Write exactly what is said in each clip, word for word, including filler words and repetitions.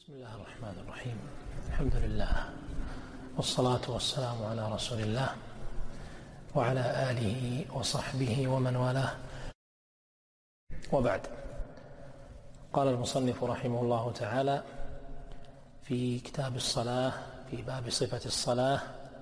بسم الله الرحمن الرحيم. الحمد لله والصلاة والسلام على رسول الله وعلى آله وصحبه ومن والاه، وبعد. قال المصنف رحمه الله تعالى في كتاب الصلاة في باب صفة الصلاة،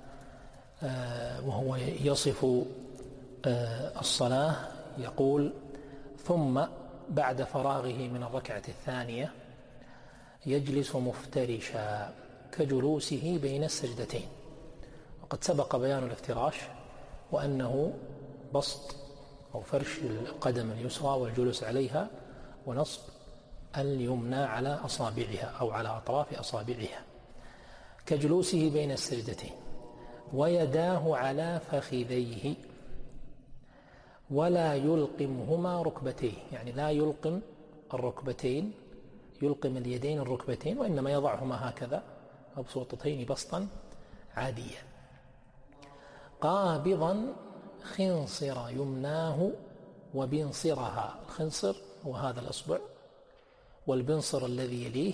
وهو يصف الصلاة، يقول: ثم بعد فراغه من الركعة الثانية يجلس مفترشا كجلوسه بين السجدتين. وقد سبق بيان الافتراش، وأنه بسط أو فرش القدم اليسرى والجلوس عليها ونصب اليمنى على أصابعها أو على أطراف أصابعها كجلوسه بين السجدتين، ويداه على فخذيه ولا يلقمهما ركبتيه، يعني لا يلقم الركبتين، يلقم اليدين الركبتين، وإنما يضعهما هكذا مبسوطتين بسطا عاديا. قابضا خنصر يمناه وبنصرها، الخنصر هو هذا الأصبع، والبنصر الذي يليه،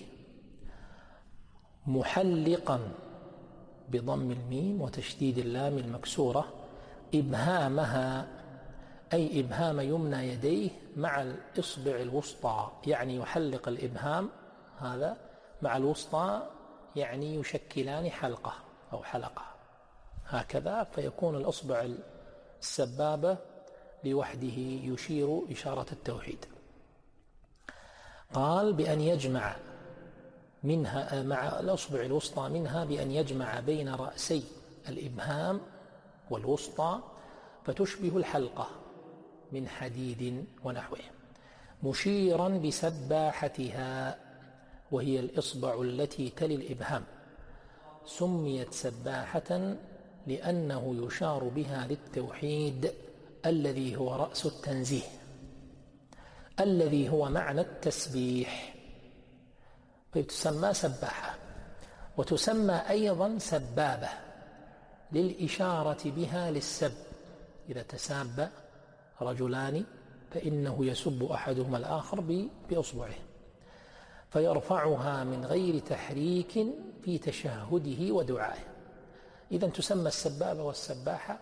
محلقا بضم الميم وتشديد اللام المكسورة إبهامها، أي إبهام يمنى يديه مع الإصبع الوسطى، يعني يحلق الإبهام هذا مع الوسطى، يعني يشكلان حلقة أو حلقة هكذا، فيكون الإصبع السبابة لوحده يشير إشارة التوحيد. قال بأن يجمع منها مع الأصبع الوسطى منها بأن يجمع بين رأسي الإبهام والوسطى فتشبه الحلقة من حديد ونحوه، مشيرا بسباحتها، وهي الإصبع التي تلي الإبهام، سميت سباحة لأنه يشار بها للتوحيد الذي هو رأس التنزيه، الذي هو معنى التسبيح، فتسمى سباحة، وتسمى أيضا سبابة للإشارة بها للسب. إذا تساب رجلان فإنه يسب أحدهما الآخر بأصبعه، فيرفعها من غير تحريك في تشهده ودعائه. إذا تسمى السبابة والسباحة.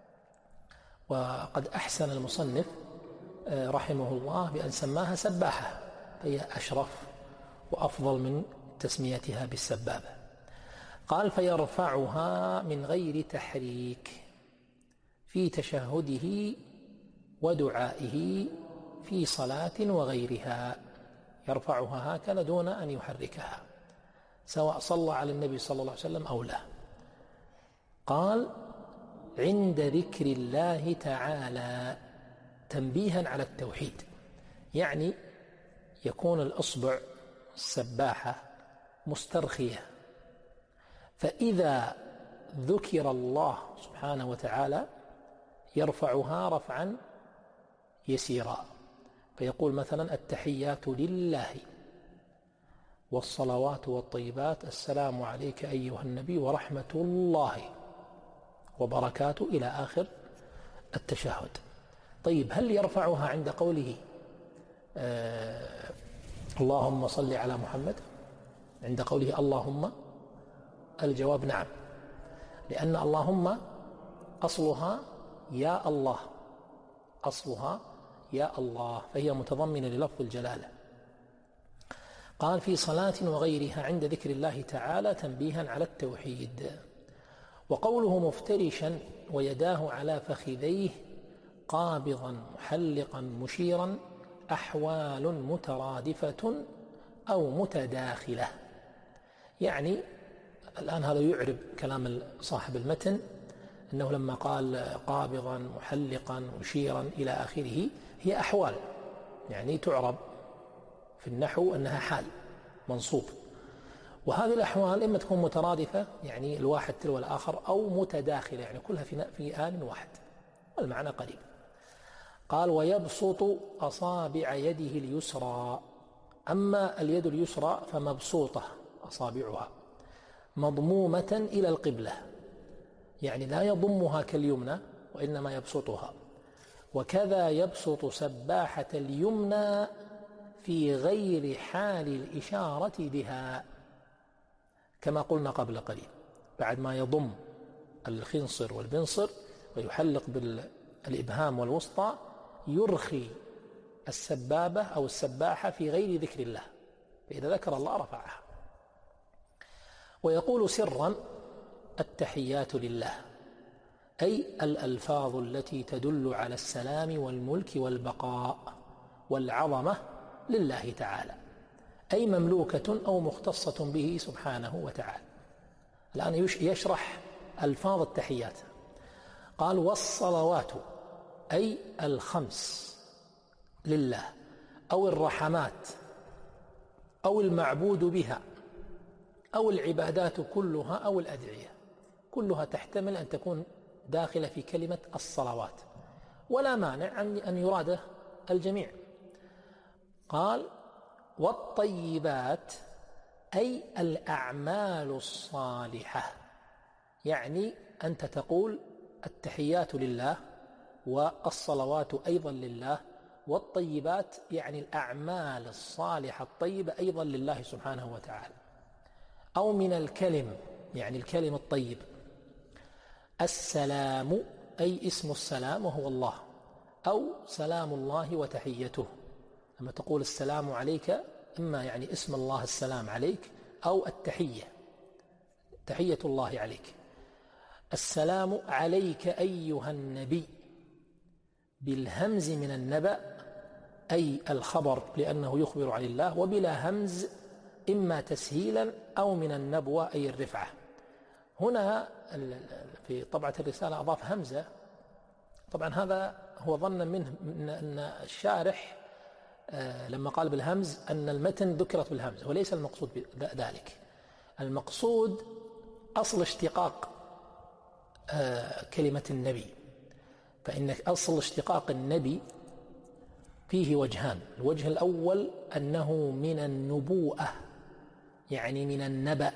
وقد أحسن المصنف رحمه الله بأن سماها سباحة، فهي أشرف وأفضل من تسميتها بالسبابة. قال: فيرفعها من غير تحريك في تشهده ودعائه في صلاة وغيرها، يرفعها هكذا دون أن يحركها، سواء صلى على النبي صلى الله عليه وسلم أو لا. قال: عند ذكر الله تعالى، تنبيها على التوحيد، يعني يكون الأصبع السباحة مسترخية، فإذا ذكر الله سبحانه وتعالى يرفعها رفعا يسيرا، فيقول مثلا: التحيات لله والصلوات والطيبات، السلام عليك أيها النبي ورحمة الله وبركاته، إلى آخر التشهد. طيب، هل يرفعها عند قوله آه اللهم صل على محمد، عند قوله اللهم؟ الجواب نعم، لأن اللهم أصلها يا الله، أصلها يا الله، فهي متضمنة للفظ الجلالة. قال: في صلاة وغيرها عند ذكر الله تعالى، تنبيها على التوحيد. وقوله مفترشا ويداه على فخذيه قابضا محلقا مشيرا أحوال مترادفة أو متداخلة، يعني الآن هذا يعرب كلام صاحب المتن، أنه لما قال قابضا محلقا مشيرا إلى آخره هي أحوال، يعني تعرب في النحو أنها حال منصوب، وهذه الأحوال إما تكون مترادفة، يعني الواحد تلو الآخر، أو متداخلة، يعني كلها في آن واحد، والمعنى قريب. قال: ويبسط أصابع يده اليسرى، أما اليد اليسرى فمبسوطة أصابعها مضمومة إلى القبلة، يعني لا يضمها كاليمنى وإنما يبسطها. وكذا يبسط سباحة اليمنى في غير حال الإشارة بها، كما قلنا قبل قليل، بعد ما يضم الخنصر والبنصر ويحلق بالإبهام والوسطى يرخي السبابة أو السباحة في غير ذكر الله، فإذا ذكر الله رفعها. ويقول سرا: التحيات لله، أي الألفاظ التي تدل على السلام والملك والبقاء والعظمة لله تعالى، أي مملوكة أو مختصة به سبحانه وتعالى. الآن يشرح ألفاظ التحيات. قال: والصلوات، أي الخمس لله، أو الرحمات، أو المعبود بها، أو العبادات كلها، أو الأدعية، كلها تحتمل أن تكون داخلة في كلمة الصلوات، ولا مانع أن يراد الجميع. قال: والطيبات، أي الأعمال الصالحة، يعني أنت تقول التحيات لله والصلوات أيضا لله، والطيبات يعني الأعمال الصالحة الطيبة أيضا لله سبحانه وتعالى. أو من الكلم، يعني الكلم الطيب. السلام، أي اسم السلام وهو الله، أو سلام الله وتحيته. لما تقول السلام عليك، إما يعني اسم الله السلام عليك، أو التحية تحية الله عليك. السلام عليك أيها النبي، بالهمز من النبأ، أي الخبر لأنه يخبر عن الله، وبلا همز إما تسهيلا أو من النبوة أي الرفعة. هنا في طبعة الرسالة أضاف همزة، طبعا هذا هو ظن منه أن الشارح لما قال بالهمز أن المتن ذكرت بالهمز، وليس المقصود ذلك. المقصود أصل اشتقاق كلمة النبي، فإن أصل اشتقاق النبي فيه وجهان. الوجه الأول أنه من النبوءة، يعني من النبأ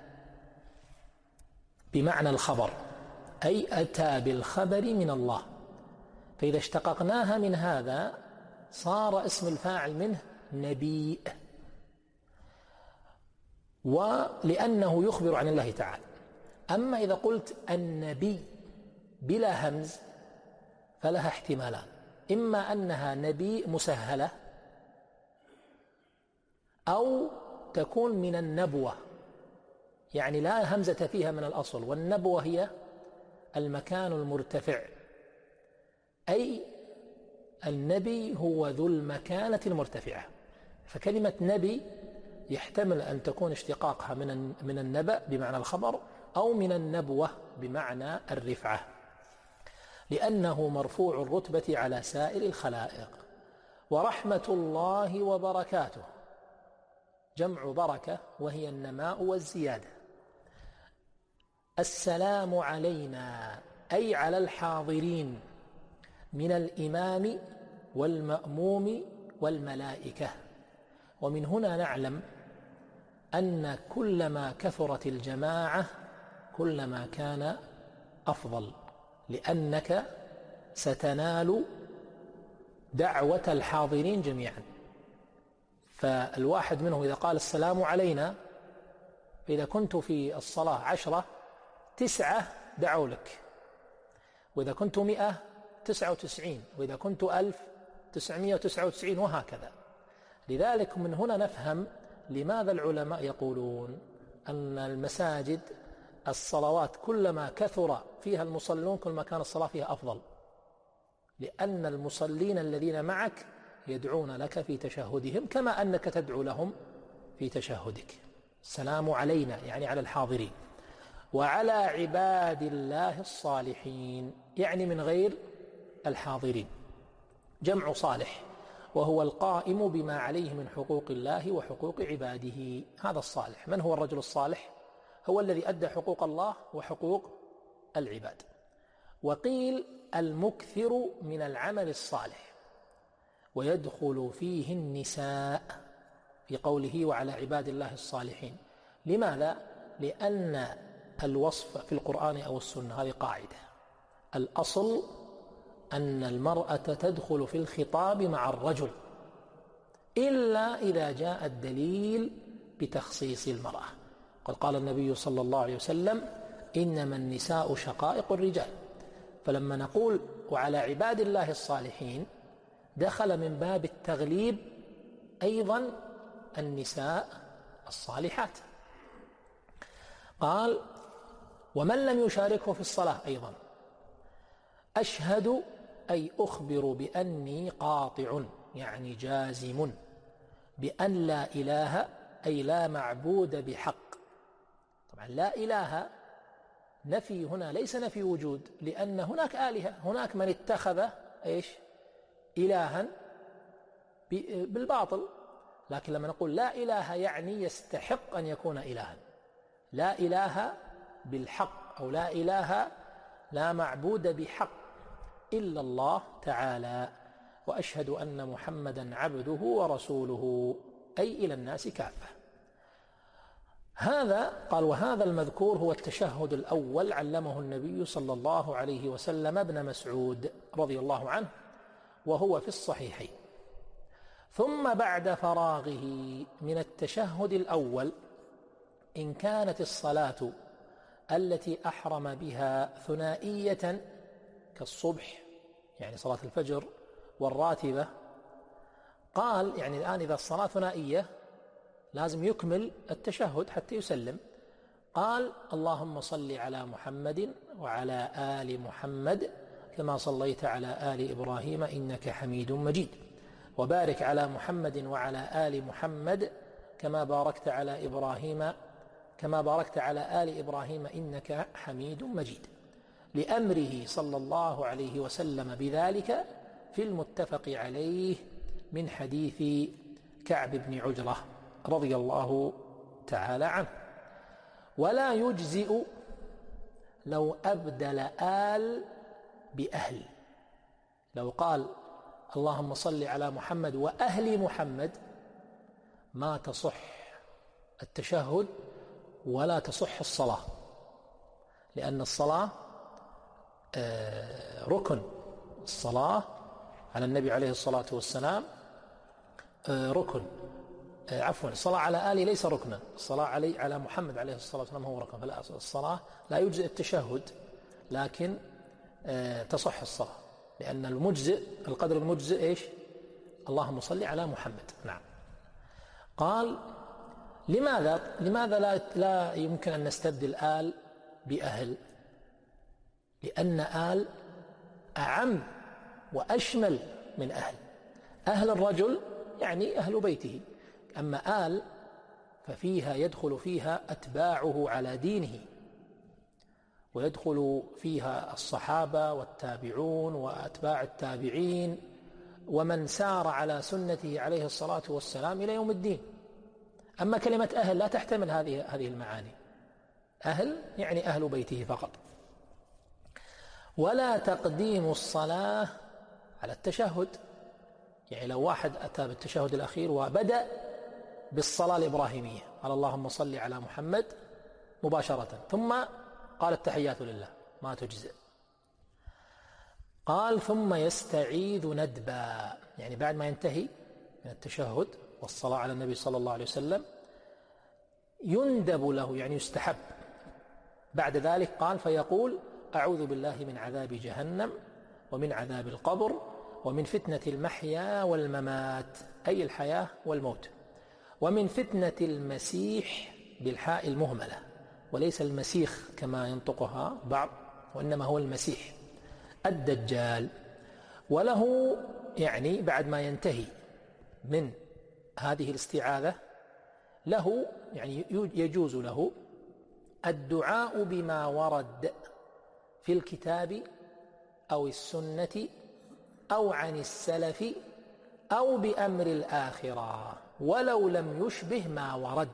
بمعنى الخبر، أي أتى بالخبر من الله، فإذا اشتققناها من هذا صار اسم الفاعل منه نبي، ولأنه يخبر عن الله تعالى. أما إذا قلت النبي بلا همز فلها احتمالان: إما أنها نبي مسهلة، أو تكون من النبوة، يعني لا همزة فيها من الأصل، والنبوة هي المكان المرتفع، أي النبي هو ذو المكانة المرتفعة. فكلمة نبي يحتمل أن تكون اشتقاقها من من النبأ بمعنى الخبر، أو من النبوة بمعنى الرفعة، لأنه مرفوع الرتبة على سائر الخلائق. ورحمة الله وبركاته، جمع بركة وهي النماء والزيادة. السلام علينا، أي على الحاضرين من الإمام والمأموم والملائكة. ومن هنا نعلم أن كلما كثرت الجماعة كلما كان أفضل، لأنك ستنال دعوة الحاضرين جميعا. فالواحد منهم إذا قال السلام علينا، فإذا كنت في الصلاة عشرة تسعة دعوا لك، وإذا كنت مئة تسعة وتسعين، وإذا كنت ألف تسعمائة وتسعة وتسعين، وهكذا. لذلك من هنا نفهم لماذا العلماء يقولون أن المساجد الصلوات كلما كثر فيها المصلون كلما كان الصلاة فيها أفضل، لأن المصلين الذين معك يدعون لك في تشهدهم كما أنك تدعو لهم في تشهدك. السلام علينا يعني على الحاضرين، وعلى عباد الله الصالحين يعني من غير الحاضرين، جمع صالح، وهو القائم بما عليه من حقوق الله وحقوق عباده. هذا الصالح. من هو الرجل الصالح؟ هو الذي أدى حقوق الله وحقوق العباد. وقيل المكثر من العمل الصالح، ويدخل فيه النساء في قوله وعلى عباد الله الصالحين. لماذا؟ لأن الوصف في القرآن أو السنة هذه قاعدة، الأصل أن المرأة تدخل في الخطاب مع الرجل إلا إذا جاء الدليل بتخصيص المرأة. قد قال النبي صلى الله عليه وسلم: إنما النساء شقائق الرجال. فلما نقول وعلى عباد الله الصالحين، دخل من باب التغليب أيضا النساء الصالحات. قال: ومن لم يشاركه في الصلاة أيضا: أشهد أي أخبر بأني قاطع، يعني جازم، بأن لا إله أي لا معبود بحق. طبعا لا إله نفي هنا ليس نفي وجود، لأن هناك آلهة، هناك من اتخذ إيش إلها بالباطل. لكن لما نقول لا إله يعني يستحق أن يكون إلها، لا إله بالحق، أو لا إله لا معبود بحق إلا الله تعالى، وأشهد أن محمدا عبده ورسوله، أي إلى الناس كافة. هذا قال: وهذا المذكور هو التشهد الأول علمه النبي صلى الله عليه وسلم ابن مسعود رضي الله عنه، وهو في الصحيحين. ثم بعد فراغه من التشهد الأول، إن كانت الصلاة التي أحرم بها ثنائية كالصبح، يعني صلاة الفجر والراتبة، قال يعني الآن إذا الصلاة ثنائية لازم يكمل التشهد حتى يسلم. قال: اللهم صل على محمد وعلى آل محمد كما صليت على آل إبراهيم إنك حميد مجيد، وبارك على محمد وعلى آل محمد كما باركت على إبراهيم كما باركت على آل إبراهيم إنك حميد مجيد، لأمره صلى الله عليه وسلم بذلك في المتفق عليه من حديث كعب بن عجرة رضي الله تعالى عنه. ولا يجزئ لو أبدل آل بأهل، لو قال اللهم صل على محمد وأهل محمد ما تصح التشهد ولا تصح الصلاة، لأن الصلاة ركن. الصلاة على النبي عليه الصلاة والسلام ركن، عفوا الصلاة على آله ليس ركنا، الصلاة علي على محمد عليه الصلاة والسلام هو ركن. فلا الصلاة لا يجزئ التشهد، لكن تصح الصلاة، لأن المجزئ القدر المجزئ إيش؟ اللهم صل على محمد. نعم. قال: لماذا لماذا لا لا يمكن أن نستبدل آل بأهل؟ لأن آل أعم وأشمل من أهل. أهل الرجل يعني أهل بيته، أما آل ففيها يدخل فيها أتباعه على دينه، ويدخل فيها الصحابة والتابعون وأتباع التابعين ومن سار على سنته عليه الصلاة والسلام إلى يوم الدين. أما كلمة أهل لا تحتمل هذه هذه المعاني. أهل يعني أهل بيته فقط. ولا تقديم الصلاة على التشهد، يعني لو واحد أتى بالتشهد الأخير وبدأ بالصلاة الإبراهيمية، قال اللهم صل على محمد مباشرة، ثم قال التحيات لله، ما تجزئ. قال: ثم يستعيذ ندبا، يعني بعد ما ينتهي من التشهد والصلاة على النبي صلى الله عليه وسلم يندب له، يعني يستحب بعد ذلك. قال: فيقول: أعوذ بالله من عذاب جهنم ومن عذاب القبر ومن فتنة المحيا والممات، أي الحياة والموت، ومن فتنة المسيح بالحاء المهملة، وليس المسيخ كما ينطقها بعض، وإنما هو المسيح الدجال. وله يعني بعد ما ينتهي من هذه الاستعاذة له يعني يجوز له الدعاء بما ورد في الكتاب أو السنة أو عن السلف أو بأمر الآخرة ولو لم يشبه ما ورد.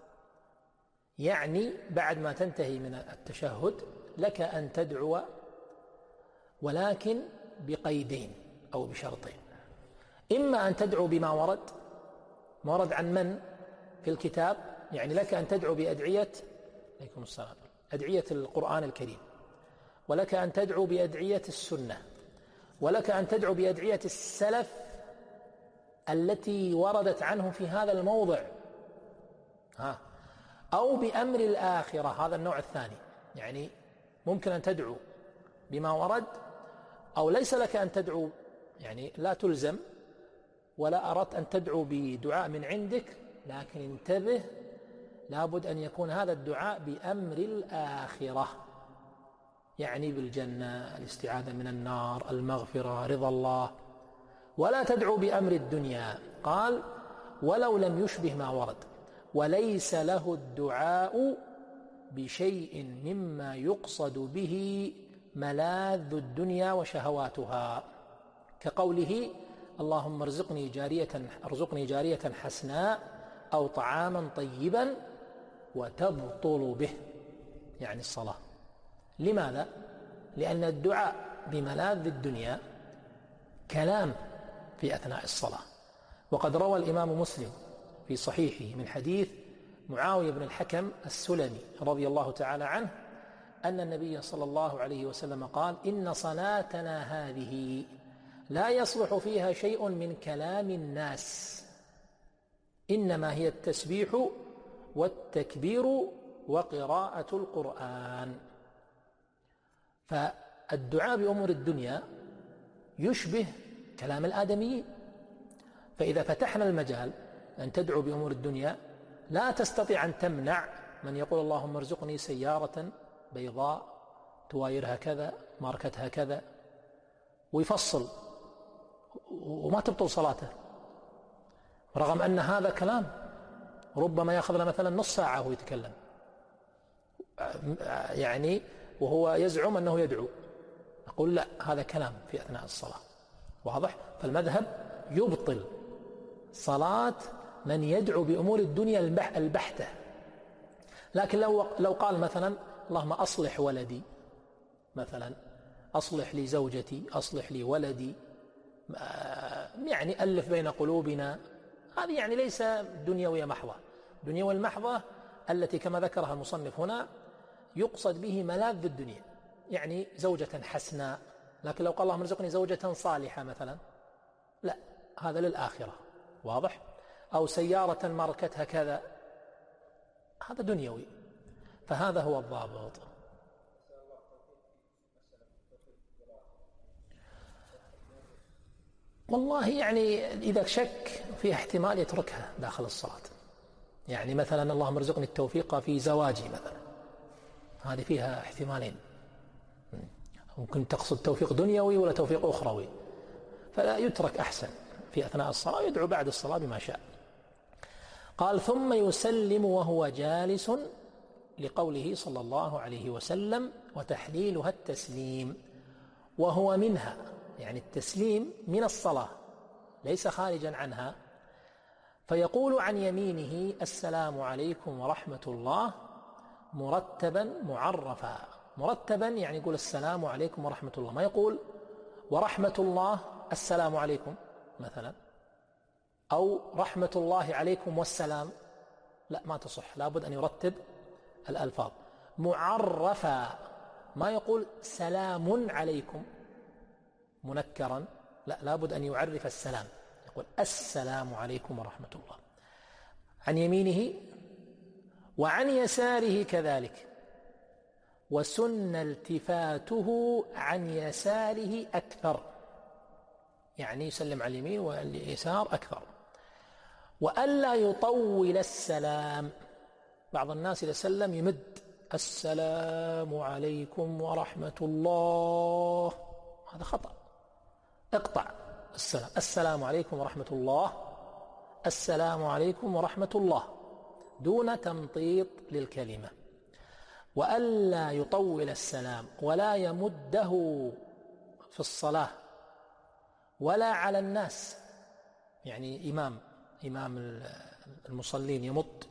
يعني بعد ما تنتهي من التشهد لك أن تدعو، ولكن بقيدين أو بشرطين: إما أن تدعو بما ورد، ما ورد عن من في الكتاب، يعني لك أن تدعو بأدعية عليكم السلام أدعية القرآن الكريم، ولك أن تدعو بأدعية السنة، ولك أن تدعو بأدعية السلف التي وردت عنهم في هذا الموضع. ها أو بأمر الآخرة، هذا النوع الثاني، يعني ممكن أن تدعو بما ورد أو ليس لك أن تدعو، يعني لا تلزم ولا أردت أن تدعو بدعاء من عندك، لكن انتبه لابد أن يكون هذا الدعاء بأمر الآخرة، يعني بالجنة، الاستعاذة من النار، المغفرة، رضا الله، ولا تدعو بأمر الدنيا. قال ولو لم يشبه ما ورد، وليس له الدعاء بشيء مما يقصد به ملاذ الدنيا وشهواتها، كقوله اللهم ارزقني جارية ارزقني جارية حسناء أو طعاما طيبا وتبطل به، يعني الصلاة. لماذا؟ لأن الدعاء بملاذ الدنيا كلام في أثناء الصلاة. وقد روى الإمام مسلم في صحيحه من حديث معاوية بن الحكم السلمي رضي الله تعالى عنه أن النبي صلى الله عليه وسلم قال إن صلاتنا هذه لا يصلح فيها شيء من كلام الناس، إنما هي التسبيح والتكبير وقراءة القرآن. فالدعاء بأمور الدنيا يشبه كلام الآدميين، فإذا فتحنا المجال أن تدعو بأمور الدنيا لا تستطيع أن تمنع من يقول اللهم ارزقني سيارة بيضاء توايرها كذا ماركتها كذا ويفصل وما تبطل صلاته، رغم أن هذا كلام ربما يأخذ له مثلا نص ساعة وهو يتكلم، يعني وهو يزعم أنه يدعو. أقول لا، هذا كلام في أثناء الصلاة، واضح؟ فالمذهب يبطل صلاة من يدعو بأمور الدنيا البحتة. لكن لو لو قال مثلا اللهم أصلح ولدي، مثلا أصلح لي زوجتي، أصلح لي ولدي، يعني ألف بين قلوبنا، هذه يعني ليس دنيوية محضة. دنيوية المحضة التي كما ذكرها المصنف هنا يقصد به ملاذ الدنيا، يعني زوجة حسناء. لكن لو قال اللهم ارزقني زوجة صالحة مثلا، لا، هذا للآخرة، واضح؟ أو سيارة ماركتها كذا، هذا دنيوي. فهذا هو الضابط. والله يعني إذا شك فيها احتمال يتركها داخل الصلاة، يعني مثلا اللهم ارزقني التوفيق في زواجي مثلا، هذه فيها احتمالين، ممكن تقصد توفيق دنيوي ولا توفيق أخروي، فلا يترك أحسن في أثناء الصلاة، يدعو بعد الصلاة بما شاء. قال ثم يسلم وهو جالس، لقوله صلى الله عليه وسلم وتحليلها التسليم، وهو منها، يعني التسليم من الصلاة ليس خارجا عنها. فيقول عن يمينه السلام عليكم ورحمة الله مرتبا معرفا. مرتبا يعني يقول السلام عليكم ورحمة الله، ما يقول ورحمة الله السلام عليكم مثلا، أو رحمة الله عليكم والسلام، لا، ما تصح، لابد أن يرتب الألفاظ معرفا. ما يقول سلام عليكم منكرا، لا، لابد أن يعرف السلام، يقول السلام عليكم ورحمة الله. عن يمينه وعن يساره كذلك، وسن التفاته عن يساره أكثر، يعني يسلم على اليمين واليسار أكثر. وألا يطول السلام، بعض الناس إذا سلم يمد السلام عليكم ورحمة الله، هذا خطأ، اقطع السلام، السلام عليكم ورحمة الله، السلام عليكم ورحمة الله، دون تمطيط للكلمة. وألا يطول السلام ولا يمده في الصلاة ولا على الناس، يعني إمام إمام المصلين يمط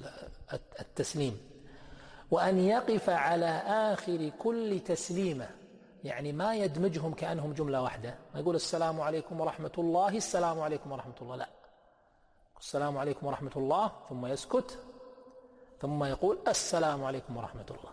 التسليم. وأن يقف على آخر كل تسليمة، يعني ما يدمجهم كأنهم جملة واحدة، ما يقول السلام عليكم ورحمة الله السلام عليكم ورحمة الله، لا، السلام عليكم ورحمة الله ثم يسكت ثم يقول السلام عليكم ورحمة الله.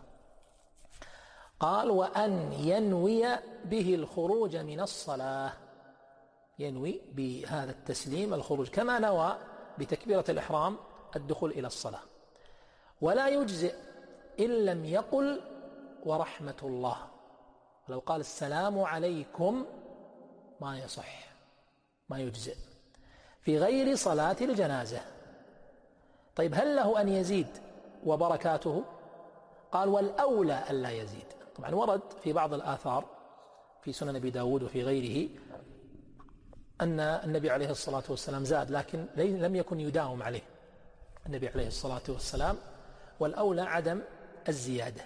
قال وأن ينوي به الخروج من الصلاة، ينوي بهذا التسليم الخروج كما نوى بتكبيرة الإحرام الدخول إلى الصلاة. ولا يجزئ إن لم يقل ورحمة الله. لو قال السلام عليكم ما يصح، ما يجزئ في غير صلاة الجنازة. طيب هل له أن يزيد وبركاته؟ قال والأولى ألا يزيد. طبعا ورد في بعض الآثار في سنن أبي داود وفي غيره أن النبي عليه الصلاة والسلام زاد، لكن لم يكن يداوم عليه النبي عليه الصلاة والسلام، والأولى عدم الزيادة.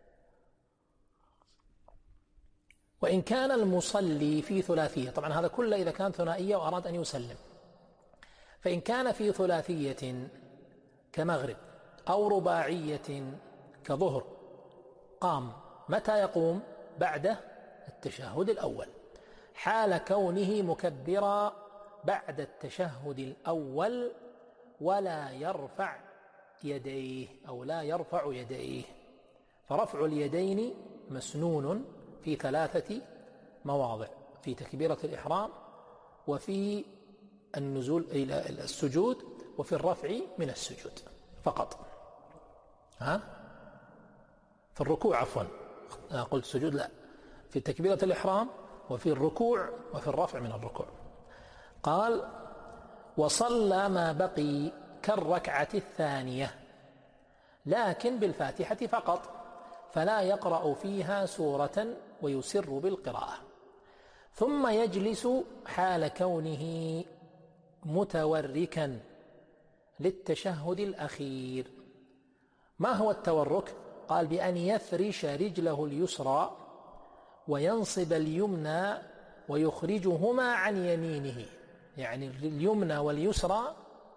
وإن كان المصلي في ثلاثية، طبعا هذا كله إذا كان ثنائية وأراد أن يسلم، فإن كان في ثلاثية كمغرب أو رباعية كظهر قام، متى يقوم؟ بعد التشهد الأول، حال كونه مكبرا بعد التشهد الأول، ولا يرفع يديه أو لا يرفع يديه. فرفع اليدين مسنون في ثلاثة مواضع: في تكبيرة الإحرام، وفي النزول إلى السجود، وفي الرفع من السجود فقط. ها؟ في الركوع عفوا قلت سجود، لا، في تكبيرة الإحرام وفي الركوع وفي الرفع من الركوع. قال وصلى ما بقي كالركعة الثانية لكن بالفاتحة فقط، فلا يقرأ فيها سورة ويسر بالقراءة، ثم يجلس حال كونه متوركا للتشهد الأخير. ما هو التورك؟ قال بأن يفرش رجله اليسرى وينصب اليمنى ويخرجهما عن يمينه، يعني اليمنى واليسرى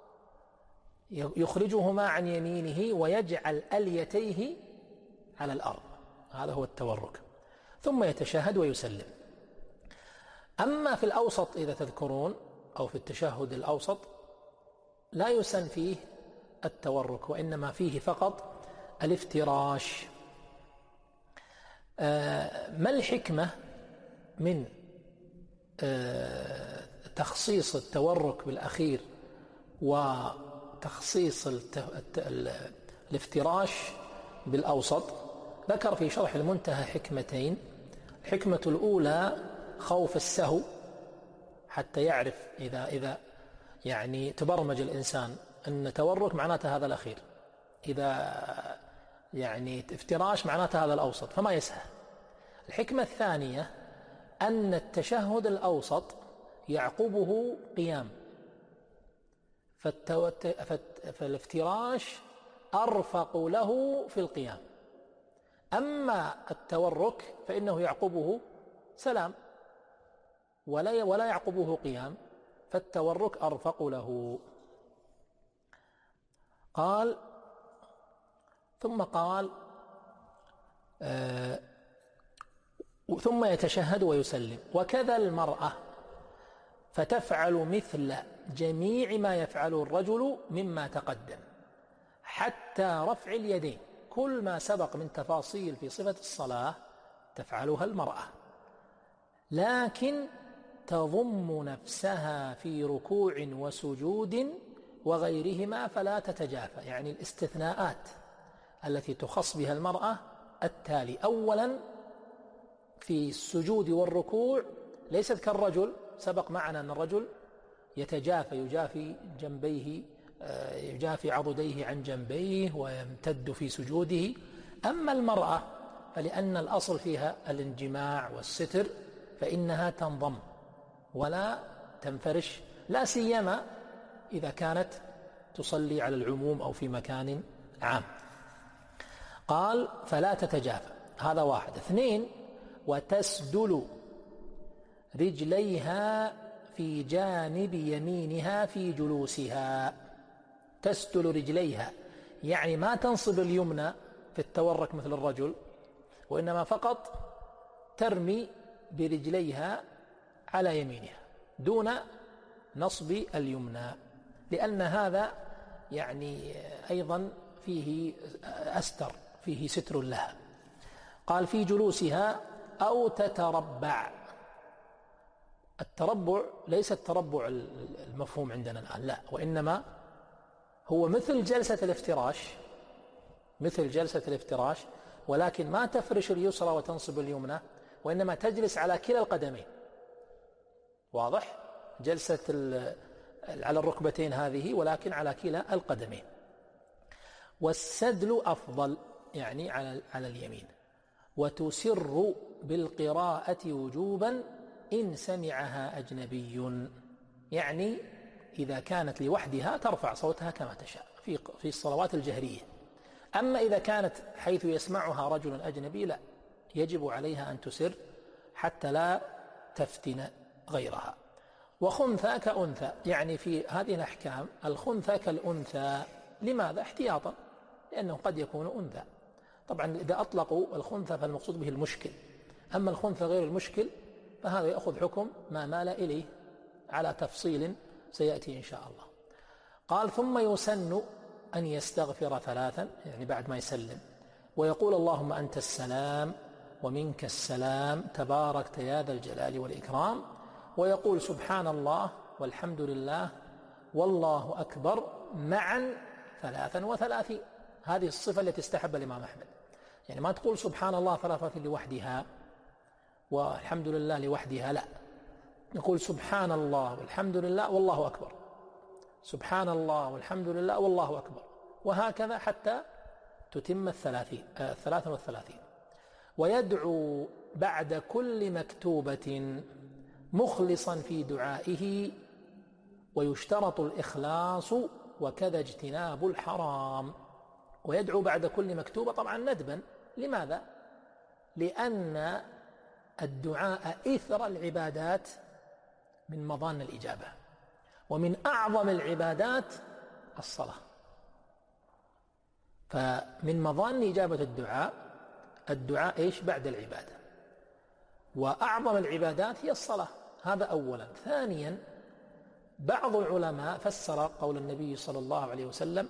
يخرجهما عن يمينه ويجعل أليتيه على الأرض، هذا هو التورك. ثم يتشهد ويسلم. أما في الأوسط إذا تذكرون، أو في التشهد الأوسط، لا يسن فيه التورك، وإنما فيه فقط الافتراش. ما الحكمة من تخصيص التورك بالأخير وتخصيص الافتراش بالأوسط؟ ذكر في شرح المنتهى حكمتين. الحكمة الأولى خوف السهو، حتى يعرف إذا إذا يعني تبرمج الإنسان أن تورك معناته هذا الأخير، إذا يعني افتراش معناته هذا الأوسط، فما يسهى. الحكمة الثانية أن التشهد الأوسط يعقبه قيام، فالافتراش أرفق له في القيام. أما التورك فإنه يعقبه سلام ولا ولا يعقبه قيام، فالتورك أرفق له. قال ثم قال آه ثم يتشهد ويسلم. وكذا المرأة، فتفعل مثل جميع ما يفعله الرجل مما تقدم حتى رفع اليدين. كل ما سبق من تفاصيل في صفة الصلاة تفعلها المرأة، لكن تضم نفسها في ركوع وسجود وغيرهما فلا تتجافى. يعني الاستثناءات التي تخص بها المرأة التالي: أولا في السجود والركوع ليست كالرجل، سبق معنا أن الرجل يتجافى، يجافي جنبيه، يجافي عضديه عن جنبيه ويمتد في سجوده. أما المرأة فلأن الأصل فيها الانجماع والستر فإنها تنضم ولا تنفرش، لا سيما إذا كانت تصلي على العموم أو في مكان عام. قال فلا تتجافى، هذا واحد. اثنين، وتسدل رجليها في جانب يمينها في جلوسها. تسدل رجليها يعني ما تنصب اليمنى في التورك مثل الرجل، وإنما فقط ترمي برجليها على يمينها دون نصب اليمنى، لأن هذا يعني أيضا فيه أستر، فيه ستر لها. قال في جلوسها أو تتربع. التربع ليس التربع المفهوم عندنا الآن، لا، وإنما هو مثل جلسة الافتراش، مثل جلسة الافتراش، ولكن ما تفرش اليسرى وتنصب اليمنى، وإنما تجلس على كلا القدمين. واضح؟ جلسة على الركبتين هذه، ولكن على كلا القدمين. والسدل أفضل، يعني على على اليمين. وتسر بالقراءة وجوبا إن سمعها أجنبي، يعني إذا كانت لوحدها ترفع صوتها كما تشاء في في الصلوات الجهرية. أما إذا كانت حيث يسمعها رجل أجنبي لا، يجب عليها أن تسر حتى لا تفتن غيرها. وخنثى كأنثى، يعني في هذه الأحكام الخنثى كالأنثى. لماذا؟ احتياطا، لأنه قد يكون أنثى. طبعا إذا أطلقوا الخنثى فالمقصود به المشكل، أما الخنثى غير المشكل فهذا يأخذ حكم ما مال إليه على تفصيل سيأتي إن شاء الله. قال: ثم يسن أن يستغفر ثلاثا، يعني بعد ما يسلم، ويقول: اللهم أنت السلام ومنك السلام تباركت يا ذا الجلال والإكرام، ويقول: سبحان الله والحمد لله والله أكبر معا ثلاثا وثلاثين. هذه الصفة التي استحب الإمام أحمد، يعني ما تقول سبحان الله ثلاثة لوحدها والحمد لله لوحدها، لا، نقول سبحان الله والحمد لله والله أكبر، سبحان الله والحمد لله والله أكبر، وهكذا حتى تتم الثلاثين آه الثلاثة والثلاثين. ويدعو بعد كل مكتوبة مخلصا في دعائه، ويشترط الإخلاص وكذا اجتناب الحرام. ويدعو بعد كل مكتوبة طبعا ندبا. لماذا؟ لأن الدعاء إثر العبادات من مظان الإجابة، ومن أعظم العبادات الصلاة. فمن مظان إجابة الدعاء الدعاء إيش؟ بعد العبادة، وأعظم العبادات هي الصلاة. هذا أولا. ثانيا، بعض العلماء فسر قول النبي صلى الله عليه وسلم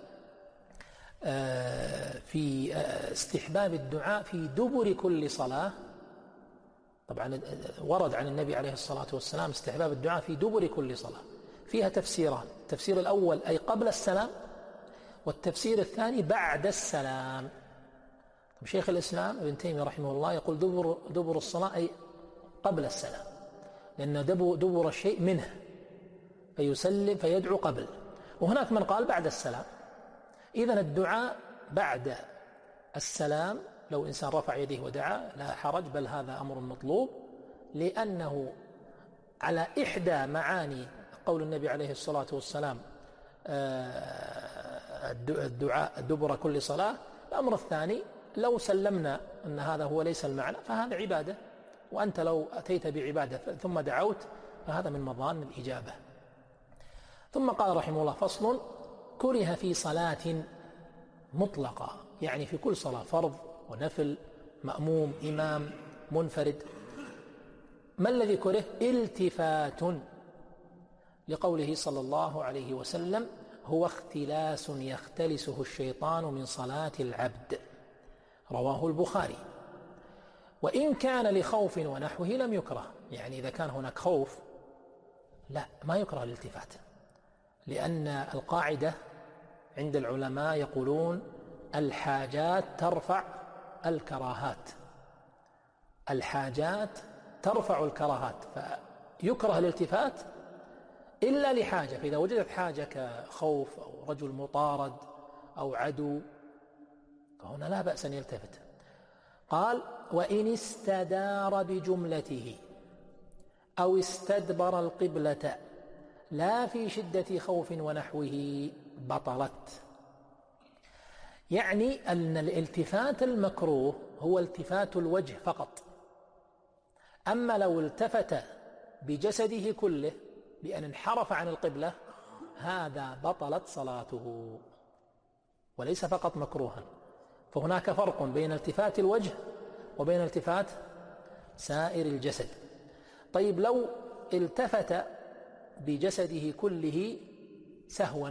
في استحباب الدعاء في دبر كل صلاة. طبعا ورد عن النبي عليه الصلاة والسلام استحباب الدعاء في دبر كل صلاة، فيها تفسيران: التفسير الأول أي قبل السلام، والتفسير الثاني بعد السلام. شيخ الإسلام ابن تيمية رحمه الله يقول دبر, دبر الصلاة أي قبل السلام، لأن دبر الشيء منه فيسلم فيدعو قبل، وهناك من قال بعد السلام. إذن الدعاء بعد السلام لو إنسان رفع يديه ودعا لا حرج، بل هذا أمر مطلوب، لأنه على إحدى معاني قول النبي عليه الصلاة والسلام الدعاء دبر كل صلاة. الأمر الثاني، لو سلمنا أن هذا هو ليس المعنى فهذا عبادة، وأنت لو أتيت بعبادة ثم دعوت فهذا من مظان الإجابة. ثم قال رحمه الله: فصل: كره في صلاة مطلقة، يعني في كل صلاة، فرض ونفل، مأموم، إمام، منفرد. ما الذي كره؟ التفات، لقوله صلى الله عليه وسلم: هو اختلاس يختلسه الشيطان من صلاة العبد، رواه البخاري. وإن كان لخوف ونحوه لم يكره، يعني إذا كان هناك خوف لا، ما يكره الالتفات، لأن القاعدة عند العلماء يقولون الحاجات ترفع الكراهات، الحاجات ترفع الكراهات، فيكره الالتفات إلا لحاجة. فإذا وجدت حاجة كخوف أو رجل مطارد أو عدو فهنا لا بأس أن يلتفت. قال: وإن استدار بجملته أو استدبر القبلة لا في شدة خوف ونحوه بطلت. يعني أن الالتفات المكروه هو التفات الوجه فقط، أما لو التفت بجسده كله بأن انحرف عن القبلة هذا بطلت صلاته وليس فقط مكروها. فهناك فرق بين التفات الوجه وبين التفات سائر الجسد. طيب لو التفت بجسده كله سهوا،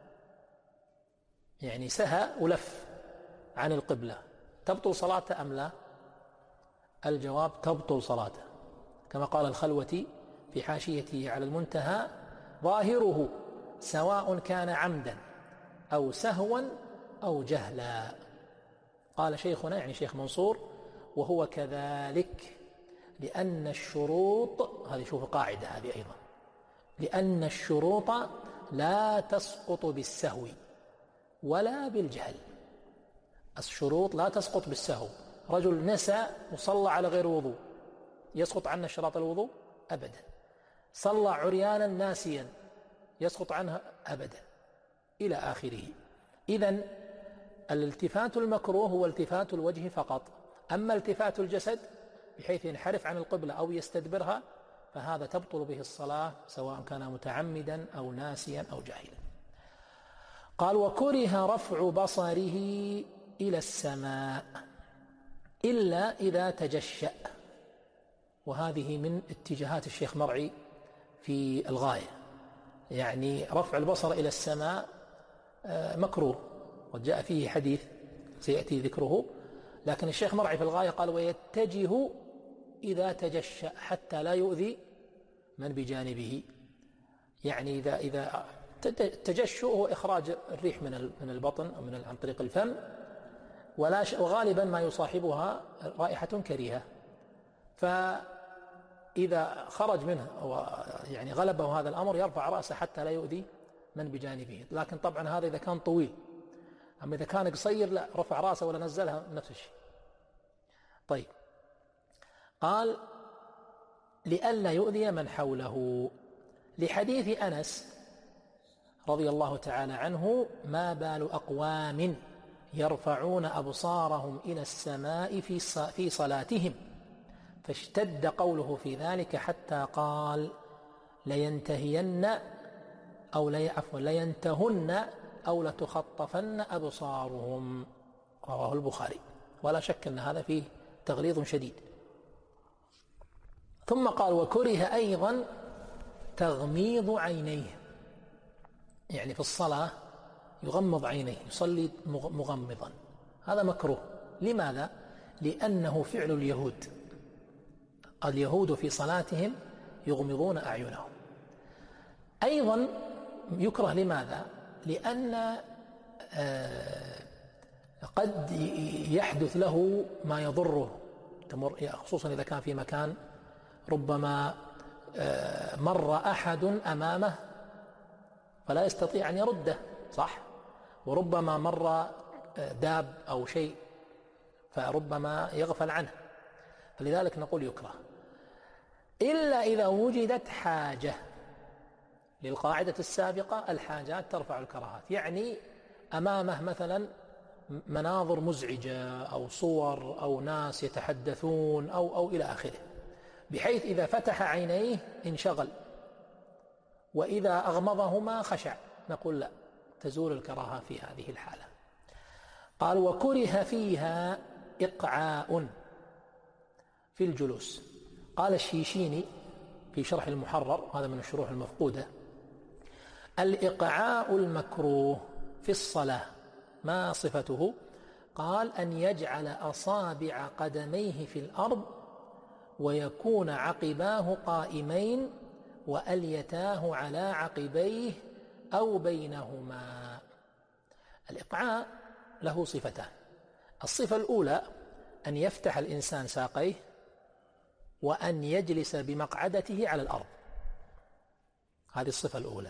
يعني سهى ولف عن القبلة، تبطل صلاته أم لا؟ الجواب: تبطل صلاته، كما قال الخلوتي في حاشيته على المنتهى: ظاهره سواء كان عمدا أو سهوا أو جهلا. قال شيخنا يعني شيخ منصور: وهو كذلك، لأن الشروط، هذه شوف قاعدة هذه أيضا، لأن الشروط لا تسقط بالسهو ولا بالجهل. الشروط لا تسقط بالسهو. رجل نسى وصلى على غير وضوء، يسقط عنه شراط الوضوء؟ أبدا. صلى عريانا ناسيا، يسقط عنها؟ أبدا، إلى آخره. إذن الالتفات المكروه هو التفات الوجه فقط. أما التفات الجسد بحيث ينحرف عن القبلة أو يستدبرها فهذا تبطل به الصلاة سواء كان متعمدا أو ناسيا أو جاهلا. قال: وكره رفع بصره إلى السماء إلا إذا تجشأ. وهذه من اتجاهات الشيخ مرعي في الغاية، يعني رفع البصر إلى السماء مكروه، وجاء فيه حديث سيأتي ذكره، لكن الشيخ مرعي في الغاية قال: ويتجه إذا تجشأ حتى لا يؤذي من بجانبه. يعني إذا إذا التجشؤ هو إخراج الريح من من البطن أو من عن طريق الفم، ولا وغالبا ما يصاحبها رائحة كريهة، فإذا خرج منه يعني غلبه هذا الأمر يرفع رأسه حتى لا يؤذي من بجانبه. لكن طبعا هذا إذا كان طويل، أما إذا كان قصير لا، رفع رأسه ولا نزلها نفس الشيء. طيب، قال: لئلا يؤذي من حوله، لحديث أنس رضي الله تعالى عنه: ما بال أقوام يرفعون أبصارهم إلى السماء في صلاتهم، فاشتد قوله في ذلك حتى قال: لينتهين أو عفوا لينتهن أو لتخطفن أبصارهم. رواه البخاري. ولا شك أن هذا فيه تغليظ شديد. ثم قال: وكره أيضا تغميض عينيه، يعني في الصلاة يغمض عينيه، يصلي مغمضا، هذا مكروه. لماذا؟ لأنه فعل اليهود. اليهود في صلاتهم يغمضون أعينهم. أيضا يكره. لماذا؟ لأن قد يحدث له ما يضره، خصوصا إذا كان في مكان ربما مر أحد أمامه فلا يستطيع أن يرده، صح؟ وربما مر داب أو شيء فربما يغفل عنه، فلذلك نقول يكره، إلا إذا وجدت حاجة. للقاعدة السابقة: الحاجات ترفع الكراهات. يعني أمامه مثلا مناظر مزعجة أو صور أو ناس يتحدثون أو أو إلى آخره، بحيث إذا فتح عينيه انشغل، وإذا أغمضهما خشع، نقول لا، تزول الكراهة في هذه الحالة. قال: وكره فيها إقعاء في الجلوس. قال الشيشيني في شرح المحرر، هذا من الشروح المفقودة: الإقعاء المكروه في الصلاة ما صفته؟ قال: أن يجعل أصابع قدميه في الأرض ويكون عقباه قائمين وأليتاه على عقبيه أو بينهما. الإقعاء له صفتان: الصفة الأولى أن يفتح الإنسان ساقيه وأن يجلس بمقعدته على الأرض، هذه الصفة الأولى،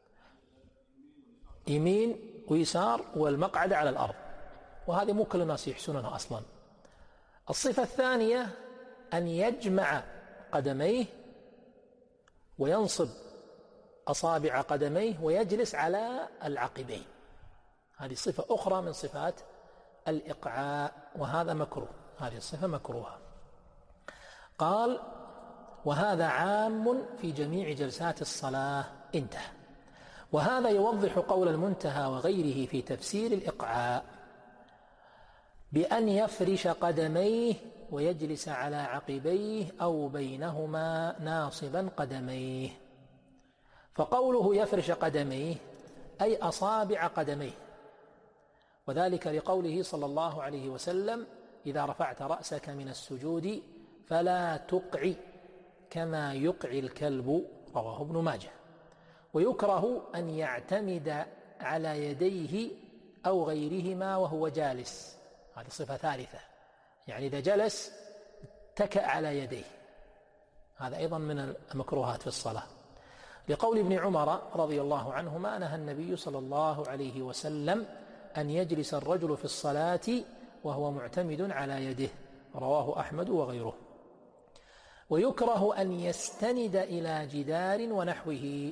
يمين ويسار والمقعد على الأرض، وهذه مو كل الناس يحسنونها أصلا. الصفة الثانية أن يجمع قدميه وينصب أصابع قدميه ويجلس على العقبين، هذه صفة أخرى من صفات الإقعاء، وهذا مكروه، هذه الصفة مكروهة. قال: وهذا عام في جميع جلسات الصلاة. انتهى. وهذا يوضح قول المنتهى وغيره في تفسير الإقعاء بأن يفرش قدميه ويجلس على عقبيه أو بينهما ناصبا قدميه. فقوله يفرش قدميه أي أصابع قدميه، وذلك لقوله صلى الله عليه وسلم: إذا رفعت رأسك من السجود فلا تقعي كما يقعي الكلب. رواه ابن ماجه. ويكره أن يعتمد على يديه أو غيرهما وهو جالس، هذه صفة ثالثة، يعني إذا جلس اتكأ على يديه، هذا أيضا من المكروهات في الصلاة، لقول ابن عمر رضي الله عنهما: نهى النبي صلى الله عليه وسلم أن يجلس الرجل في الصلاة وهو معتمد على يده، رواه أحمد وغيره. ويكره أن يستند إلى جدار ونحوه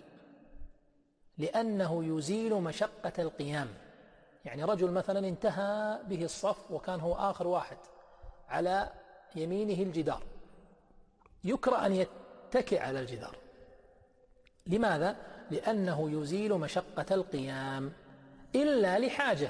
لأنه يزيل مشقة القيام، يعني رجل مثلا انتهى به الصف وكان هو آخر واحد، على يمينه الجدار، يكره أن يتكئ على الجدار. لماذا؟ لأنه يزيل مشقة القيام، إلا لحاجة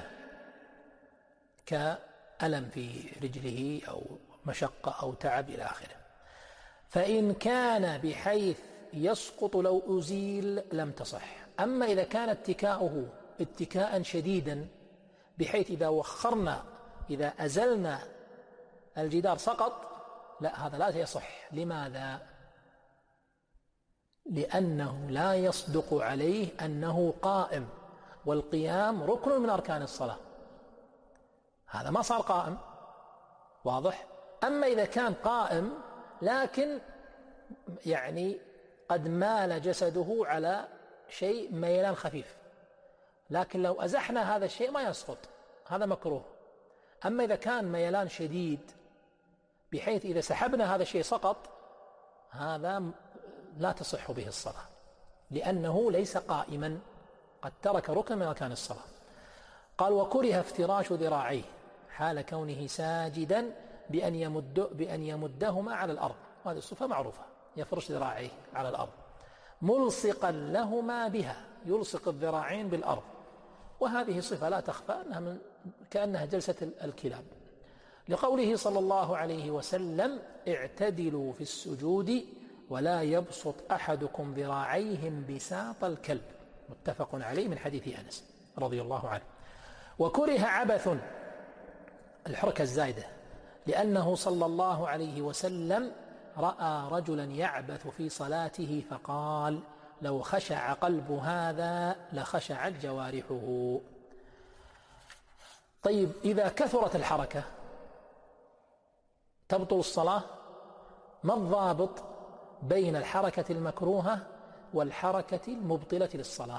كألم في رجله أو مشقة أو تعب إلى آخره. فإن كان بحيث يسقط لو أزيل لم تصح. أما إذا كان اتكاؤه اتكاء شديدا بحيث إذا وخرنا إذا أزلنا الجدار سقط، لا، هذا لا يصح. لماذا؟ لأنه لا يصدق عليه أنه قائم، والقيام ركن من أركان الصلاة، هذا ما صار قائم، واضح؟ أما إذا كان قائم لكن يعني قد مال جسده على شيء ميلان خفيف، لكن لو أزحنا هذا الشيء ما يسقط، هذا مكروه. أما إذا كان ميلان شديد بحيث إذا سحبنا هذا الشيء سقط، هذا لا تصح به الصلاة، لأنه ليس قائما، قد ترك ركن من أركان الصلاة. قال: وكره افتراش ذراعيه حال كونه ساجدا بأن يمد بأن يمدهما على الأرض، هذه الصفة معروفة، يفرش ذراعيه على الأرض ملصقا لهما بها، يلصق الذراعين بالأرض، وهذه صفة لا تخفى أنها من كأنها جلسة الكلاب، لقوله صلى الله عليه وسلم: اعتدلوا في السجود ولا يبسط أحدكم ذراعيه بساط الكلب، متفق عليه من حديث أنس رضي الله عنه. وكره عبث الحركة الزايدة، لأنه صلى الله عليه وسلم رأى رجلا يعبث في صلاته فقال: لو خشع قلب هذا لخشعت جوارحه. طيب، إذا كثرت الحركة تبطل الصلاة؟ ما الضابط بين الحركة المكروهة والحركة المبطلة للصلاة؟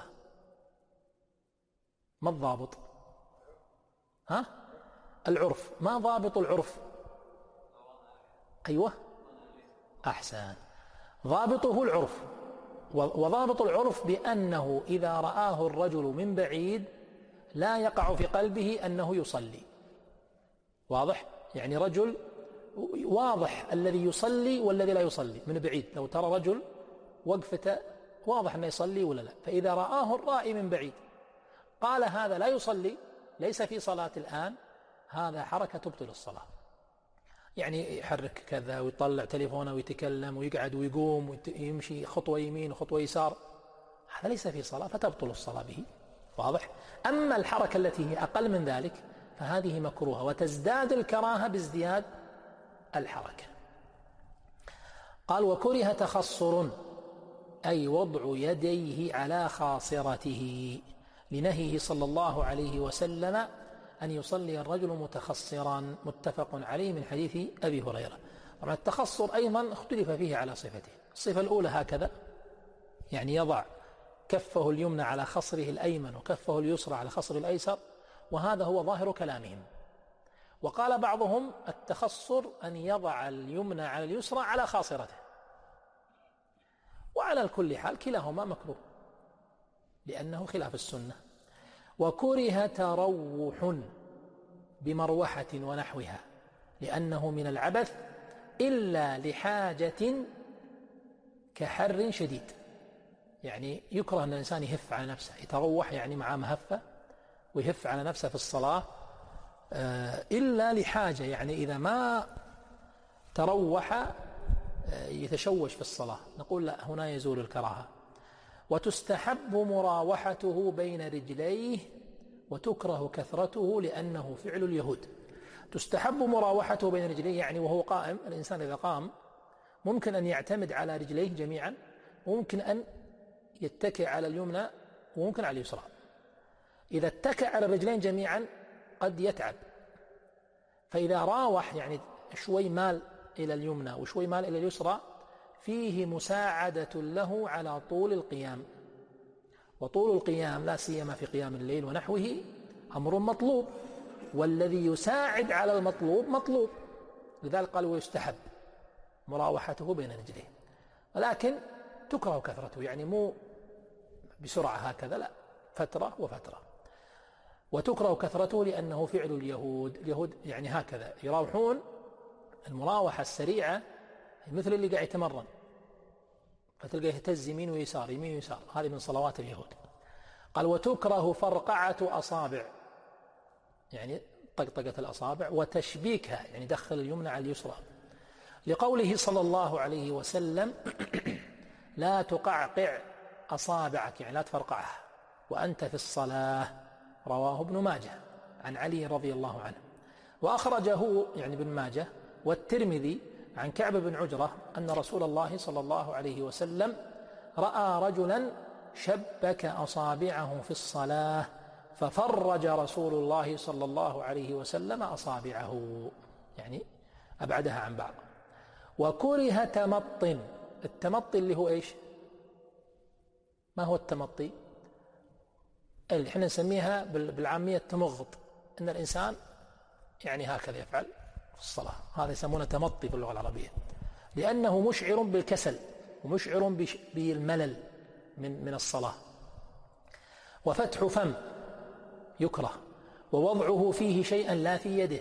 ما الضابط؟ ها؟ العرف. ما ضابط العرف؟ أيوة، أحسن، ضابطه العرف. وضابط العرف بأنه إذا رآه الرجل من بعيد لا يقع في قلبه أنه يصلي، واضح؟ يعني رجل واضح الذي يصلي والذي لا يصلي من بعيد، لو ترى رجل وقفته واضح أنه يصلي ولا لا، فإذا رآه الرائي من بعيد قال هذا لا يصلي، ليس في صلاة الآن، هذا حركة تبطل الصلاة. يعني يحرك كذا ويطلع تليفونه ويتكلم ويقعد ويقوم ويمشي خطوة يمين وخطوة يسار، هذا ليس في صلاة، فتبطل الصلاة به، واضح؟ أما الحركة التي هي أقل من ذلك فهذه مكروهة، وتزداد الكراهة بازدياد الحركة. قال: وكره تخصر، أي وضع يديه على خاصرته، لنهيه صلى الله عليه وسلم أن يصلي الرجل متخصرا، متفق عليه من حديث أبي هريرة. طبعا التخصر أيضا اختلف فيه على صفته. الصفة الأولى هكذا، يعني يضع كفه اليمنى على خصره الأيمن وكفه اليسرى على خصره الأيسر، وهذا هو ظاهر كلامهم. وقال بعضهم التخصر أن يضع اليمنى على اليسرى على خاصرته، وعلى كل حال كلاهما مكروه لأنه خلاف السنة. وكره تروح بمروحة ونحوها لأنه من العبث إلا لحاجة كحر شديد، يعني يكره أن الإنسان يهف على نفسه، يتروح يعني معه مهفة ويهف على نفسه في الصلاة إلا لحاجة، يعني إذا ما تروح يتشوش في الصلاة، نقول لا، هنا يزول الكراهة. وتستحب مراوحته بين رجليه وتكره كثرته لأنه فعل اليهود. تستحب مراوحته بين رجليه، يعني وهو قائم، الإنسان إذا قام ممكن أن يعتمد على رجليه جميعا، وممكن أن يتكئ على اليمنى وممكن على اليسرى. إذا اتكأ على الرجلين جميعا قد يتعب، فإذا راوح يعني شوي مال إلى اليمنى وشوي مال إلى اليسرى فيه مساعدة له على طول القيام، وطول القيام لا سيما في قيام الليل ونحوه أمر مطلوب، والذي يساعد على المطلوب مطلوب، لذلك قال ويستحب مراوحته بين رجليه، ولكن تكره كثرته، يعني مو بسرعة هكذا، لا، فترة وفترة. وتكره كثرته لأنه فعل اليهود، اليهود يعني هكذا يراوحون المراوحة السريعة مثل اللي قاعد يتمرن، فتلقى يهتز يمين ويسار يمين ويسار، هذه من صلوات اليهود. قال وتكره فرقعة أصابع، يعني طقطقة الأصابع، وتشبيكها يعني دخل اليمنى على اليسرى، لقوله صلى الله عليه وسلم لا تقعقع أصابعك، يعني لا تفرقعها وأنت في الصلاة، رواه ابن ماجه عن علي رضي الله عنه. وأخرجه يعني ابن ماجه والترمذي عن كعب بن عجرة أن رسول الله صلى الله عليه وسلم رأى رجلا شبك أصابعه في الصلاة ففرج رسول الله صلى الله عليه وسلم أصابعه، يعني أبعدها عن بعض. وكره تمط، التمطي اللي هو إيش؟ ما هو التمطي؟ اللي احنا نسميها بالعامية التمغط، إن الإنسان يعني هكذا يفعل في الصلاة، هذا يسمونه تمطي في اللغة العربية، لأنه مشعر بالكسل ومشعر بالملل من من الصلاة. وفتح فم يكره، ووضعه فيه شيئا لا في يده،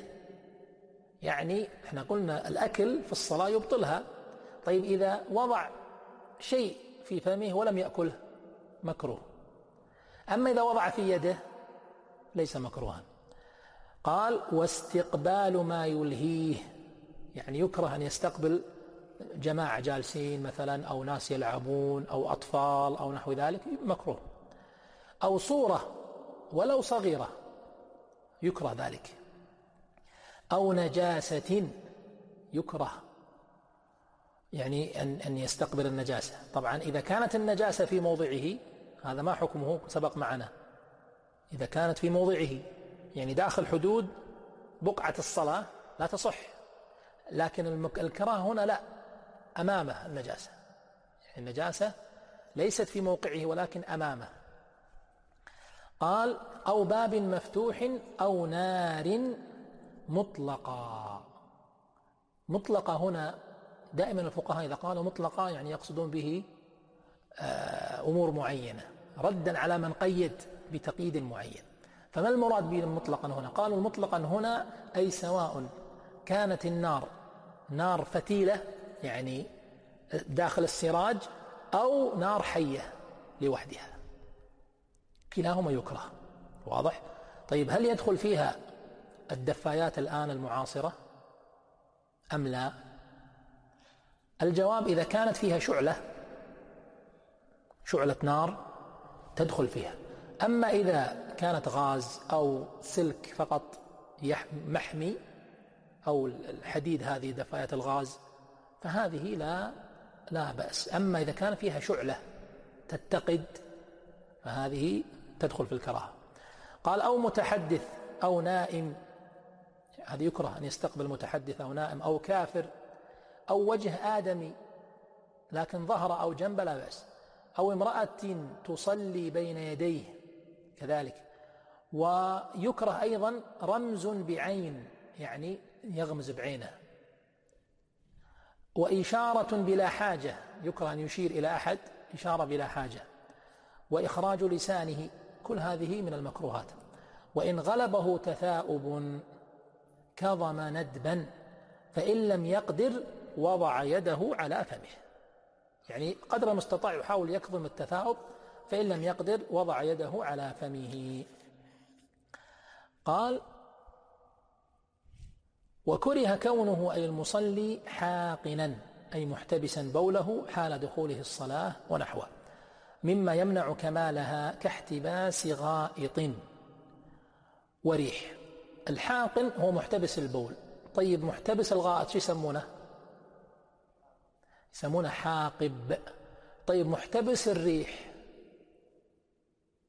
يعني احنا قلنا الأكل في الصلاة يبطلها، طيب إذا وضع شيء في فمه ولم يأكله مكروه، أما إذا وضع في يده ليس مكروها. قال واستقبال ما يلهيه، يعني يكره أن يستقبل جماعة جالسين مثلا أو ناس يلعبون أو أطفال أو نحو ذلك، مكروه. أو صورة ولو صغيرة يكره ذلك. أو نجاسة يكره، يعني أن أن يستقبل النجاسة. طبعا إذا كانت النجاسة في موضعه هذا ما حكمه سبق معنا، إذا كانت في موضعه يعني داخل حدود بقعة الصلاة لا تصح، لكن الكراهة هنا لا، أمامه النجاسة، يعني النجاسة ليست في موقعه ولكن أمامه. قال أو باب مفتوح أو نار مطلقة. مطلقة هنا دائما الفقهاء إذا قالوا مطلقة يعني يقصدون به أمور معينة، ردا على من قيد بتقييد معين. فما المراد بالمطلقا هنا؟ قالوا المطلقا هنا أي سواء كانت النار نار فتيلة يعني داخل السراج أو نار حية لوحدها، كلاهما يكره. واضح؟ طيب هل يدخل فيها الدفايات الآن المعاصرة أم لا؟ الجواب إذا كانت فيها شعلة شعلة نار تدخل فيها، أما إذا كانت غاز أو سلك فقط محمي أو الحديد هذه دفايات الغاز فهذه لا لا بأس. أما إذا كان فيها شعلة تتقد فهذه تدخل في الكراهة. قال أو متحدث أو نائم، هذا يكره أن يستقبل متحدث أو نائم أو كافر، أو وجه آدمي لكن ظهر أو جنب لا بأس، أو امرأة تصلي بين يديه كذلك. ويكره أيضا رمز بعين، يعني يغمز بعينه. وإشارة بلا حاجة، يكره أن يشير إلى أحد إشارة بلا حاجة. وإخراج لسانه، كل هذه من المكروهات. وإن غلبه تثاؤب كظم ندبا فإن لم يقدر وضع يده على فمه، يعني قدر المستطاع يحاول يكظم التثاؤب، فإن لم يقدر وضع يده على فمه. قال وكره كونه أي المصلي حاقنا أي محتبسا بوله حال دخوله الصلاة ونحوه مما يمنع كمالها كاحتباس غائط وريح. الحاقن هو محتبس البول، طيب محتبس الغائط شو يسمونه؟ يسمونه حاقب. طيب محتبس الريح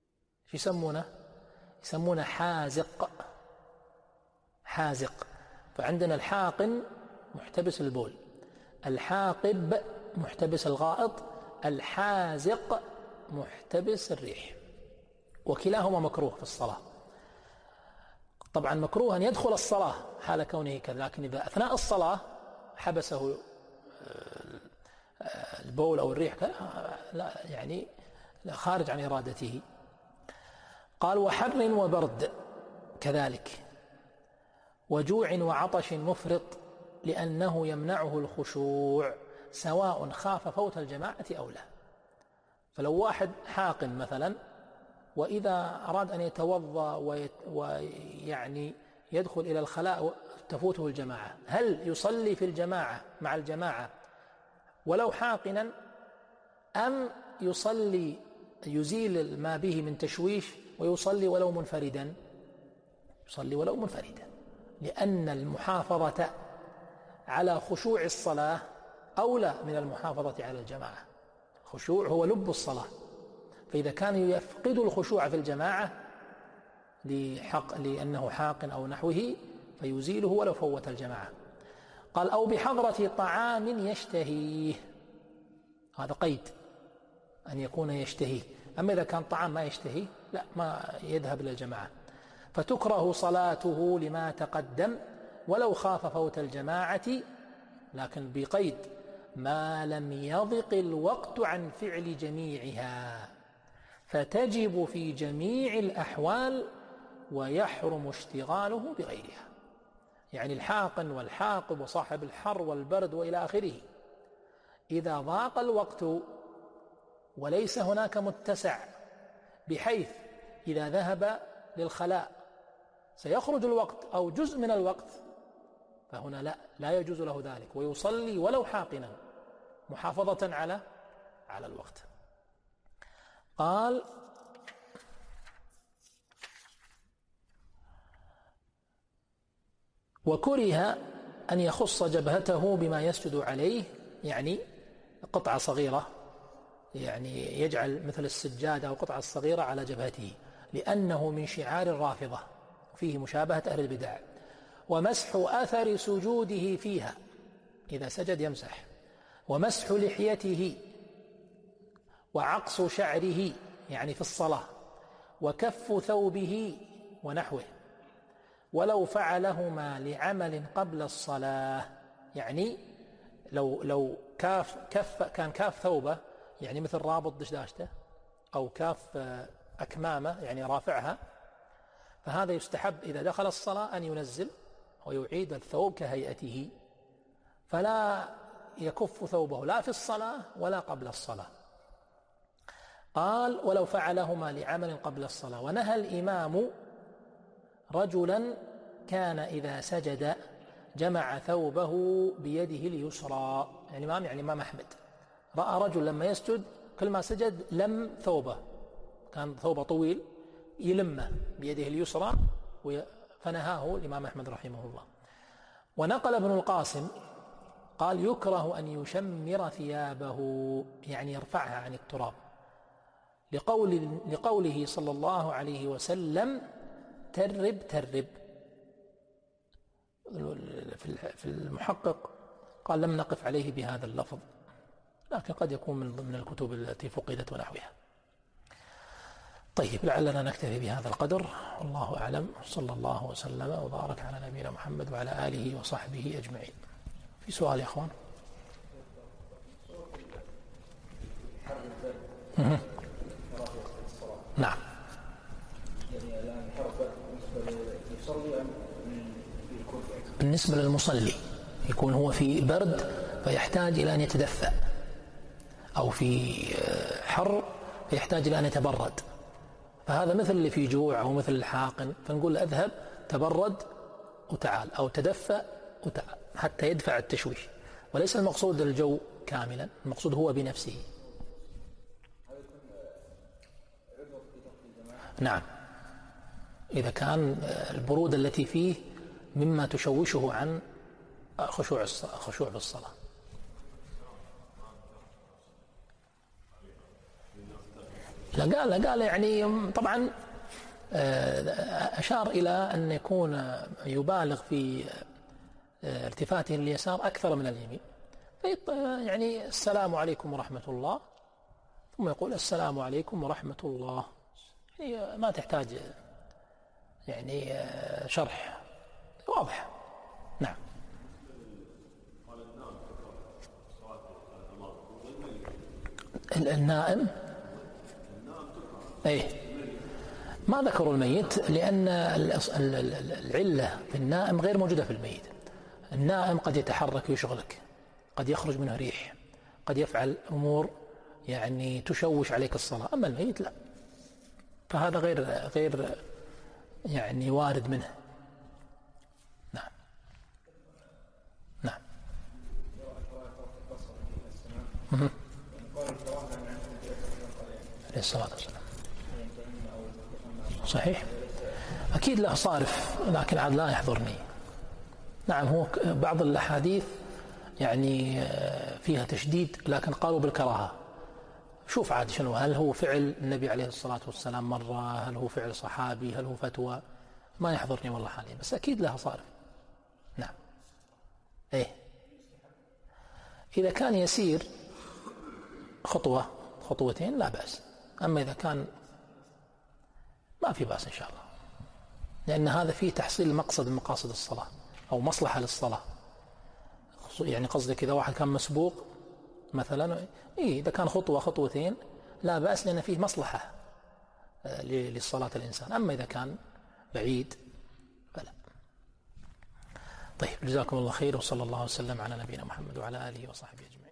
شو يسمونه؟ يسمونه حازق. حازق. فعندنا الحاقن محتبس البول، الحاقب محتبس الغائط، الحازق محتبس الريح، وكلاهما مكروه في الصلاة. طبعا مكروه أن يدخل الصلاة حال كونه كذا، لكن إذا أثناء الصلاة حبسه البول أو الريح لا يعني لا خارج عن إرادته. قال وحر وبرد كذلك، وجوع وعطش مفرط لأنه يمنعه الخشوع سواء خاف فوت الجماعة أو لا. فلو واحد حاقن مثلا وإذا أراد أن يتوضأ ويعني يدخل إلى الخلاء تفوته الجماعة، هل يصلي في الجماعة مع الجماعة ولو حاقنا، أم يصلي يزيل ما به من تشويش ويصلي ولو منفردا؟ يصلي ولو منفردا، لأن المحافظة على خشوع الصلاة أولى من المحافظة على الجماعة. الخشوع هو لب الصلاة، فإذا كان يفقد الخشوع في الجماعة لحق لأنه حاق أو نحوه فيزيله ولو فوت الجماعة. قال أو بحضرة طعام يشتهيه، هذا قيد أن يكون يشتهيه، أما إذا كان طعام ما يشتهيه لا ما يذهب إلى الجماعة. فتكره صلاته لما تقدم ولو خاف فوت الجماعة، لكن بقيد ما لم يضق الوقت عن فعل جميعها، فتجب في جميع الأحوال ويحرم اشتغاله بغيرها. يعني الحاقن والحاقب وصاحب الحر والبرد وإلى آخره، إذا ضاق الوقت وليس هناك متسع بحيث إذا ذهب للخلاء سيخرج الوقت أو جزء من الوقت، فهنا لا لا يجوز له ذلك، ويصلي ولو حاقنا محافظة على على الوقت. قال وكره أن يخص جبهته بما يسجد عليه، يعني قطعة صغيرة، يعني يجعل مثل السجادة أو قطعة صغيرة على جبهته، لأنه من شعار الرافضة فيه مشابهة أهل البدع. ومسح أثر سجوده فيها، إذا سجد يمسح، ومسح لحيته، وعقص شعره يعني في الصلاة، وكف ثوبه ونحوه، ولو فعلهما لعمل قبل الصلاة، يعني لو لو كاف كف كان كاف ثوبه يعني مثل رابط دشداشته، أو كاف أكمامه يعني رافعها، فهذا يستحب إذا دخل الصلاة أن ينزل ويعيد الثوب كهيئته، فلا يكف ثوبه لا في الصلاة ولا قبل الصلاة. قال ولو فعلهما لعمل قبل الصلاة. ونهى الإمام رجلا كان إذا سجد جمع ثوبه بيده اليسرى، يعني الإمام يعني الإمام أحمد رأى رجل لما يسجد كل ما سجد لم ثوبه، كان ثوبه طويل يلمه بيده اليسرى، فنهاه الإمام أحمد رحمه الله. ونقل ابن القاسم قال يكره أن يشمر ثيابه، يعني يرفعها عن التراب، لقول لقوله صلى الله عليه وسلم ترب ترب. في المحقق قال لم نقف عليه بهذا اللفظ، لكن قد يكون من ضمن الكتب التي فقدت ونحوها. طيب لعلنا نكتفي بهذا القدر، والله أعلم، صلى الله وسلم وبارك على نبينا محمد وعلى آله وصحبه أجمعين. في سؤال يا أخوان؟ نعم. بالنسبة للمصلي يكون هو في برد فيحتاج إلى أن يتدفأ، أو في حر فيحتاج إلى أن يتبرد، فهذا مثل اللي في جوع أو مثل الحاقن، فنقول له اذهب تبرد وتعال، أو تدفأ وتعال حتى يدفع التشويش، وليس المقصود الجو كاملا، المقصود هو بنفسه. نعم، إذا كان البرودة التي فيه مما تشوشه عن خشوع الخشوع في الصلاة. لا قال لا قال يعني طبعا أشار إلى أن يكون يبالغ في التفاته لليسار أكثر من اليمين، يعني السلام عليكم ورحمة الله، ثم يقول السلام عليكم ورحمة الله، يعني ما تحتاج يعني شرح، واضح. نعم. النائم ايه ما ذكروا الميت لأن العلة في النائم غير موجودة في الميت. النائم قد يتحرك ويشغلك، قد يخرج منه ريح، قد يفعل أمور يعني تشوش عليك الصلاة، أما الميت لا، فهذا غير غير يعني وارد منه. نعم. نعم. عليه الصلاة والسلام. صحيح، أكيد له صارف، لكن عاد لا يحضرني. نعم، هو بعض الأحاديث يعني فيها تشديد، لكن قالوا بالكراهة. شوف عاد شنو، هل هو فعل النبي عليه الصلاة والسلام مرة، هل هو فعل صحابي، هل هو فتوى، ما يحضرني والله حاليا، بس أكيد لها صارف. نعم. إيه إذا كان يسير خطوة خطوتين لا بأس، أما إذا كان ما في بأس إن شاء الله، لأن هذا فيه تحصيل مقصد من مقاصد الصلاة أو مصلحة للصلاة. يعني قصدك إذا واحد كان مسبوق مثلا، إيه إذا كان خطوة خطوتين لا بأس، لأن فيه مصلحة للصلاة الإنسان، أما إذا كان بعيد فلا. طيب، جزاكم الله خير، وصلى الله وسلم على نبينا محمد وعلى آله وصحبه أجمعين.